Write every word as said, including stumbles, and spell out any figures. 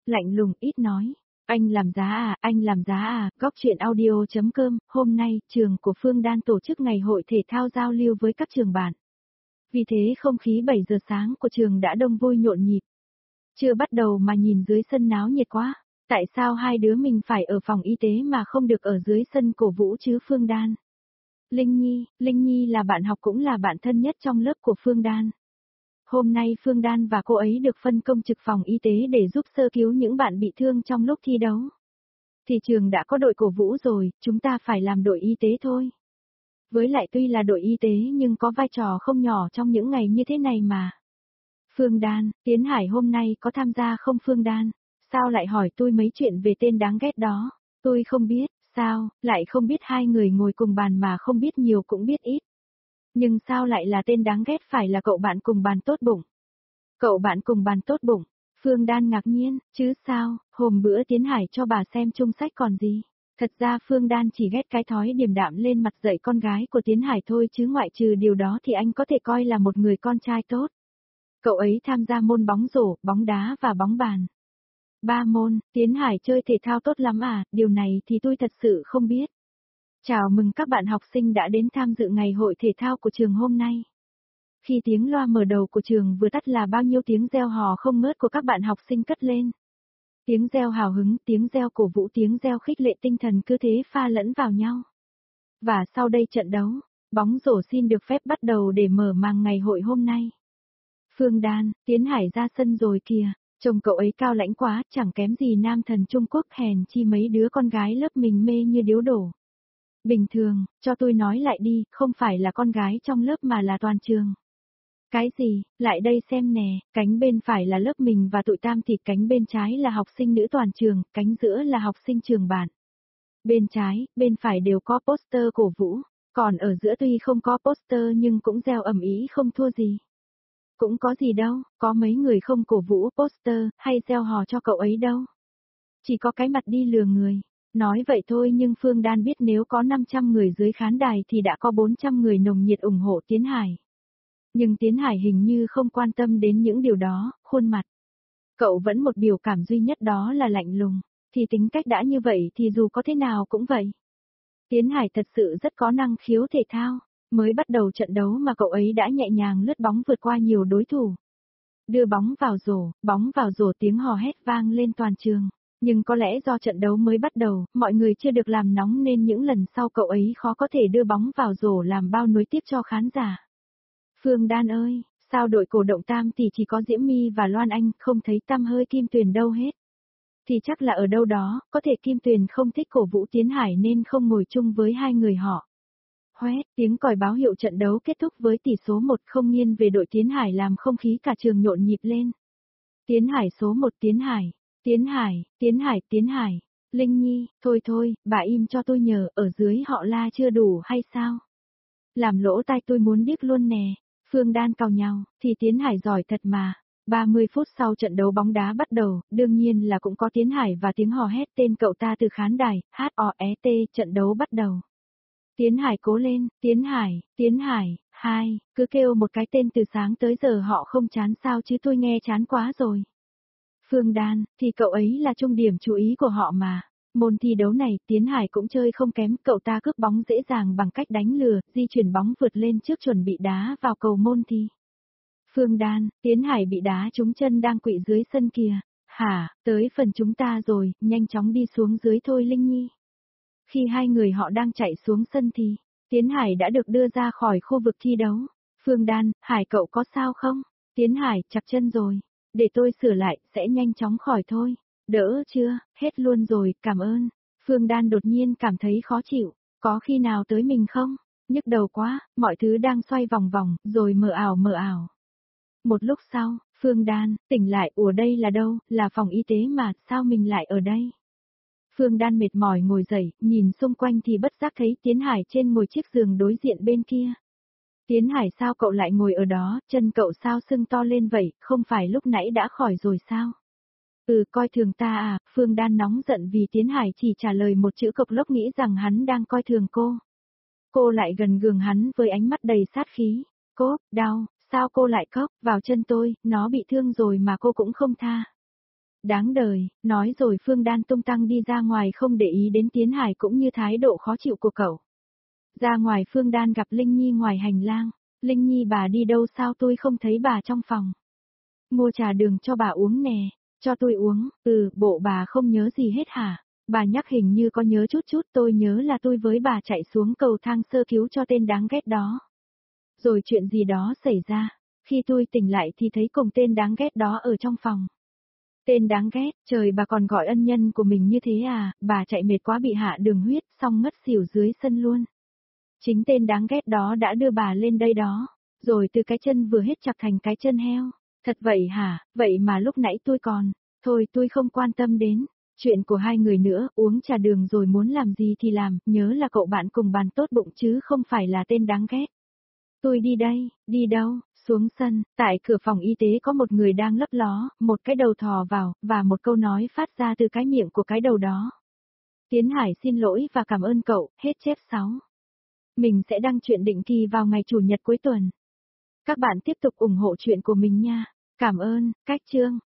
lạnh lùng ít nói. Anh làm giá à, anh làm giá à, góc chuyện audio.com, hôm nay, trường của Phương Đan tổ chức ngày hội thể thao giao lưu với các trường bạn. Vì thế không khí bảy giờ sáng của trường đã đông vui nhộn nhịp. Chưa bắt đầu mà nhìn dưới sân náo nhiệt quá, tại sao hai đứa mình phải ở phòng y tế mà không được ở dưới sân cổ vũ chứ Phương Đan? Linh Nhi, Linh Nhi là bạn học cũng là bạn thân nhất trong lớp của Phương Đan. Hôm nay Phương Đan và cô ấy được phân công trực phòng y tế để giúp sơ cứu những bạn bị thương trong lúc thi đấu. Thì trường đã có đội cổ vũ rồi, chúng ta phải làm đội y tế thôi. Với lại tuy là đội y tế nhưng có vai trò không nhỏ trong những ngày như thế này mà. Phương Đan, Tiến Hải hôm nay có tham gia không Phương Đan? Sao lại hỏi tôi mấy chuyện về tên đáng ghét đó? Tôi không biết, sao, lại không biết hai người ngồi cùng bàn mà không biết nhiều cũng biết ít. Nhưng sao lại là tên đáng ghét phải là cậu bạn cùng bàn tốt bụng? Cậu bạn cùng bàn tốt bụng, Phương Đan ngạc nhiên, chứ sao, hôm bữa Tiến Hải cho bà xem chung sách còn gì. Thật ra Phương Đan chỉ ghét cái thói điềm đạm lên mặt dạy con gái của Tiến Hải thôi chứ ngoại trừ điều đó thì anh có thể coi là một người con trai tốt. Cậu ấy tham gia môn bóng rổ, bóng đá và bóng bàn. Ba môn, Tiến Hải chơi thể thao tốt lắm à, điều này thì tôi thật sự không biết. Chào mừng các bạn học sinh đã đến tham dự ngày hội thể thao của trường hôm nay. Khi tiếng loa mở đầu của trường vừa tắt là bao nhiêu tiếng reo hò không ngớt của các bạn học sinh cất lên. Tiếng reo hào hứng, tiếng reo cổ vũ, tiếng reo khích lệ tinh thần cứ thế pha lẫn vào nhau. Và sau đây trận đấu, bóng rổ xin được phép bắt đầu để mở màn ngày hội hôm nay. Phương Đan, Tiến Hải ra sân rồi kìa, trông cậu ấy cao lãnh quá, chẳng kém gì nam thần Trung Quốc, hèn chi mấy đứa con gái lớp mình mê như điếu đổ. Bình thường, cho tôi nói lại đi, không phải là con gái trong lớp mà là toàn trường. Cái gì, lại đây xem nè, cánh bên phải là lớp mình và tụi tam thì cánh bên trái là học sinh nữ toàn trường, cánh giữa là học sinh trường bạn. Bên trái, bên phải đều có poster cổ vũ, còn ở giữa tuy không có poster nhưng cũng reo ầm ĩ không thua gì. Cũng có gì đâu, có mấy người không cổ vũ poster, hay reo hò cho cậu ấy đâu. Chỉ có cái mặt đi lừa người. Nói vậy thôi nhưng Phương Đan biết nếu có năm trăm người dưới khán đài thì đã có bốn trăm người nồng nhiệt ủng hộ Tiến Hải. Nhưng Tiến Hải hình như không quan tâm đến những điều đó, khuôn mặt. Cậu vẫn một biểu cảm duy nhất đó là lạnh lùng, thì tính cách đã như vậy thì dù có thế nào cũng vậy. Tiến Hải thật sự rất có năng khiếu thể thao, mới bắt đầu trận đấu mà cậu ấy đã nhẹ nhàng lướt bóng vượt qua nhiều đối thủ. Đưa bóng vào rổ, bóng vào rổ tiếng hò hét vang lên toàn trường. Nhưng có lẽ do trận đấu mới bắt đầu, mọi người chưa được làm nóng nên những lần sau cậu ấy khó có thể đưa bóng vào rổ làm bao nối tiếp cho khán giả. Phương Đan ơi, sao đội cổ động tam thì chỉ có Diễm My và Loan Anh, không thấy tăm hơi Kim Tuyền đâu hết. Thì chắc là ở đâu đó, có thể Kim Tuyền không thích cổ vũ Tiến Hải nên không ngồi chung với hai người họ. Hoét, tiếng còi báo hiệu trận đấu kết thúc với tỷ số một không nghiêng về đội Tiến Hải làm không khí cả trường nhộn nhịp lên. Tiến Hải số một Tiến Hải, Tiến Hải, Tiến Hải, Tiến Hải. Linh Nhi, thôi thôi, bà im cho tôi nhờ, ở dưới họ la chưa đủ hay sao? Làm lỗ tai tôi muốn điếc luôn nè. Phương Đan càu nhau, thì Tiến Hải giỏi thật mà. ba mươi phút sau trận đấu bóng đá bắt đầu, đương nhiên là cũng có Tiến Hải và tiếng hò hét tên cậu ta từ khán đài, hát o é tê, trận đấu bắt đầu. Tiến Hải cố lên, Tiến Hải, Tiến Hải, hai, cứ kêu một cái tên từ sáng tới giờ họ không chán sao chứ tôi nghe chán quá rồi. Phương Đan, thì cậu ấy là trung điểm chú ý của họ mà. Môn thi đấu này, Tiến Hải cũng chơi không kém, cậu ta cướp bóng dễ dàng bằng cách đánh lừa, di chuyển bóng vượt lên trước chuẩn bị đá vào cầu môn thi. Phương Đan, Tiến Hải bị đá trúng chân đang quỵ dưới sân kìa. Hả, tới phần chúng ta rồi, nhanh chóng đi xuống dưới thôi Linh Nhi. Khi hai người họ đang chạy xuống sân thì, Tiến Hải đã được đưa ra khỏi khu vực thi đấu. Phương Đan, Hải cậu có sao không? Tiến Hải, chặt chân rồi. Để tôi sửa lại, sẽ nhanh chóng khỏi thôi. Đỡ chưa, hết luôn rồi, cảm ơn. Phương Đan đột nhiên cảm thấy khó chịu. Có khi nào tới mình không? Nhức đầu quá, mọi thứ đang xoay vòng vòng, rồi mờ ảo mờ ảo. Một lúc sau, Phương Đan, tỉnh lại, ủa đây là đâu, là phòng y tế mà, sao mình lại ở đây? Phương Đan mệt mỏi ngồi dậy, nhìn xung quanh thì bất giác thấy Tiến Hải trên ngồi chiếc giường đối diện bên kia. Tiến Hải sao cậu lại ngồi ở đó, chân cậu sao sưng to lên vậy, không phải lúc nãy đã khỏi rồi sao? Ừ, coi thường ta à, Phương Đan nóng giận vì Tiến Hải chỉ trả lời một chữ cộc lốc nghĩ rằng hắn đang coi thường cô. Cô lại gần gường hắn với ánh mắt đầy sát khí. Cô, đau, sao cô lại cốc vào chân tôi, nó bị thương rồi mà cô cũng không tha. Đáng đời, nói rồi Phương Đan tung tăng đi ra ngoài không để ý đến Tiến Hải cũng như thái độ khó chịu của cậu. Ra ngoài Phương Đan gặp Linh Nhi ngoài hành lang. Linh Nhi bà đi đâu sao tôi không thấy bà trong phòng. Mua trà đường cho bà uống nè, cho tôi uống, ừ, bộ bà không nhớ gì hết hả? Bà nhắc hình như có nhớ chút chút, tôi nhớ là tôi với bà chạy xuống cầu thang sơ cứu cho tên đáng ghét đó. Rồi chuyện gì đó xảy ra, khi tôi tỉnh lại thì thấy cùng tên đáng ghét đó ở trong phòng. Tên đáng ghét, trời bà còn gọi ân nhân của mình như thế à, bà chạy mệt quá bị hạ đường huyết, xong ngất xỉu dưới sân luôn. Chính tên đáng ghét đó đã đưa bà lên đây đó, rồi từ cái chân vừa hết chặt thành cái chân heo. Thật vậy hả, vậy mà lúc nãy tôi còn, thôi tôi không quan tâm đến, chuyện của hai người nữa, uống trà đường rồi muốn làm gì thì làm, nhớ là cậu bạn cùng bàn tốt bụng chứ không phải là tên đáng ghét. Tôi đi đây, đi đâu, xuống sân, tại cửa phòng y tế có một người đang lấp ló, một cái đầu thò vào, và một câu nói phát ra từ cái miệng của cái đầu đó. Tiến Hải xin lỗi và cảm ơn cậu, hết chép sáu. Mình sẽ đăng truyện định kỳ vào ngày Chủ nhật cuối tuần. Các bạn tiếp tục ủng hộ chuyện của mình nha. Cảm ơn, cách chương.